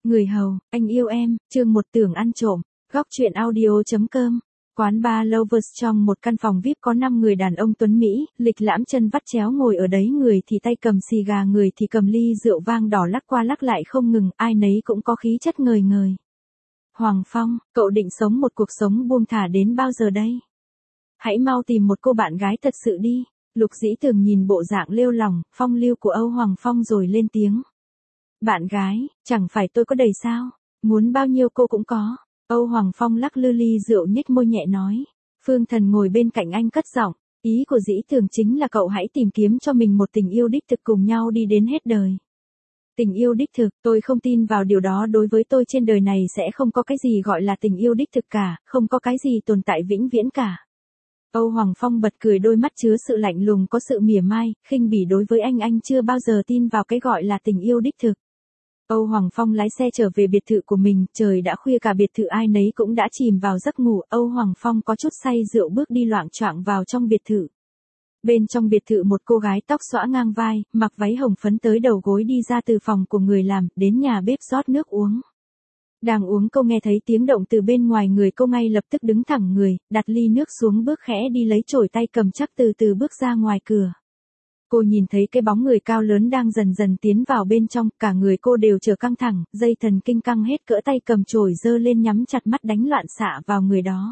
Người hầu, anh yêu em, chương 1 tưởng ăn trộm, góc truyện audio.com. Quán bar Lovers trong một căn phòng VIP có 5 người đàn ông tuấn Mỹ, lịch lãm chân vắt chéo ngồi ở đấy, người thì tay cầm xì gà, người thì cầm ly rượu vang đỏ lắc qua lắc lại không ngừng, ai nấy cũng có khí chất ngời ngời. Hoàng Phong, cậu định sống một cuộc sống buông thả đến bao giờ đây? Hãy mau tìm một cô bạn gái thật sự đi. Lục Dĩ Tường nhìn bộ dạng lêu lỏng, phong lưu của Âu Hoàng Phong rồi lên tiếng. Bạn gái, chẳng phải tôi có đầy sao? Muốn bao nhiêu cô cũng có. Âu Hoàng Phong lắc lư ly rượu nhếch môi nhẹ nói. Phương Thần ngồi bên cạnh anh cất giọng. Ý của Dĩ Tường chính là cậu hãy tìm kiếm cho mình một tình yêu đích thực cùng nhau đi đến hết đời. Tình yêu đích thực, tôi không tin vào điều đó, đối với tôi trên đời này sẽ không có cái gì gọi là tình yêu đích thực cả, không có cái gì tồn tại vĩnh viễn cả. Âu Hoàng Phong bật cười, đôi mắt chứa sự lạnh lùng, có sự mỉa mai, khinh bỉ đối với anh chưa bao giờ tin vào cái gọi là tình yêu đích thực. Âu Hoàng Phong lái xe trở về biệt thự của mình, trời đã khuya, cả biệt thự ai nấy cũng đã chìm vào giấc ngủ. Âu Hoàng Phong có chút say rượu bước đi loạng choạng vào trong biệt thự. Bên trong biệt thự, một cô gái tóc xõa ngang vai, mặc váy hồng phấn tới đầu gối đi ra từ phòng của người làm, đến nhà bếp rót nước uống. Đang uống, cô nghe thấy tiếng động từ bên ngoài người, cô ngay lập tức đứng thẳng người, đặt ly nước xuống, bước khẽ đi lấy chổi, tay cầm chắc từ từ bước ra ngoài cửa. Cô nhìn thấy cái bóng người cao lớn đang dần dần tiến vào bên trong, cả người cô đều trở căng thẳng, dây thần kinh căng hết cỡ, tay cầm chổi giơ lên nhắm chặt mắt đánh loạn xạ vào người đó.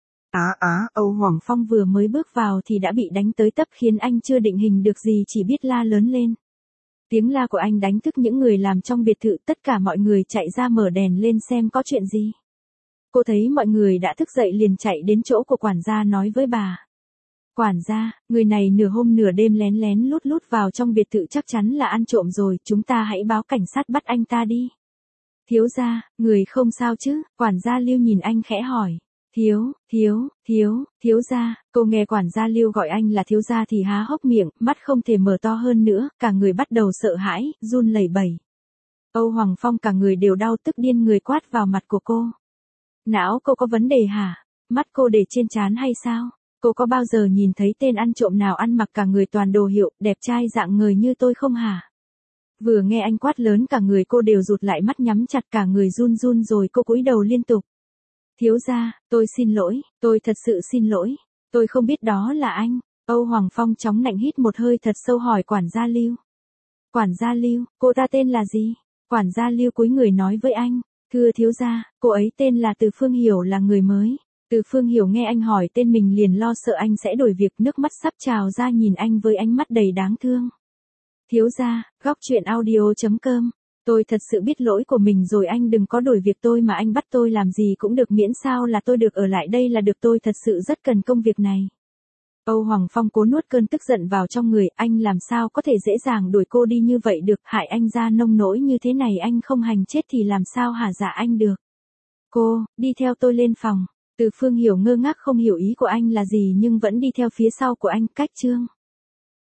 Âu Hoàng Phong vừa mới bước vào thì đã bị đánh tới tấp, khiến anh chưa định hình được gì, chỉ biết la lớn lên. Tiếng la của anh đánh thức những người làm trong biệt thự, tất cả mọi người chạy ra mở đèn lên xem có chuyện gì. Cô thấy mọi người đã thức dậy liền chạy đến chỗ của quản gia nói với bà. Quản gia, người này nửa hôm nửa đêm lén lén lút lút vào trong biệt thự, chắc chắn là ăn trộm rồi, chúng ta hãy báo cảnh sát bắt anh ta đi. Thiếu gia, người không sao chứ? Quản gia Lưu nhìn anh khẽ hỏi. Thiếu gia. Cô nghe quản gia Lưu gọi anh là thiếu gia thì há hốc miệng, mắt không thể mở to hơn nữa, cả người bắt đầu sợ hãi, run lẩy bẩy. Âu Hoàng Phong cả người đều đau tức điên người quát vào mặt của cô. Não cô có vấn đề hả? Mắt cô để trên trán hay sao? Cô có bao giờ nhìn thấy tên ăn trộm nào ăn mặc cả người toàn đồ hiệu, đẹp trai dạng người như tôi không hả? Vừa nghe anh quát lớn, cả người cô đều rụt lại, mắt nhắm chặt, cả người run run rồi cô cúi đầu liên tục. Thiếu gia, tôi xin lỗi, tôi thật sự xin lỗi, tôi không biết đó là anh. Âu Hoàng Phong chóng nạnh hít một hơi thật sâu hỏi quản gia Lưu. Quản gia Lưu, cô ta tên là gì? Quản gia Lưu cúi người nói với anh. Thưa thiếu gia, cô ấy tên là Từ Phương Hiểu, là người mới. Từ Phương Hiểu nghe anh hỏi tên mình liền lo sợ anh sẽ đổi việc, nước mắt sắp trào ra, nhìn anh với ánh mắt đầy đáng thương. Thiếu gia, góc truyện audio.com. Tôi thật sự biết lỗi của mình rồi, anh đừng có đổi việc tôi mà anh bắt tôi làm gì cũng được, miễn sao là tôi được ở lại đây là được, tôi thật sự rất cần công việc này. Âu Hoàng Phong cố nuốt cơn tức giận vào trong người, anh làm sao có thể dễ dàng đuổi cô đi như vậy được, hại anh ra nông nỗi như thế này, anh không hành chết thì làm sao hả dạ anh được. Cô, đi theo tôi lên phòng. Từ Phương Hiểu ngơ ngác không hiểu ý của anh là gì nhưng vẫn đi theo phía sau của anh. Cách chương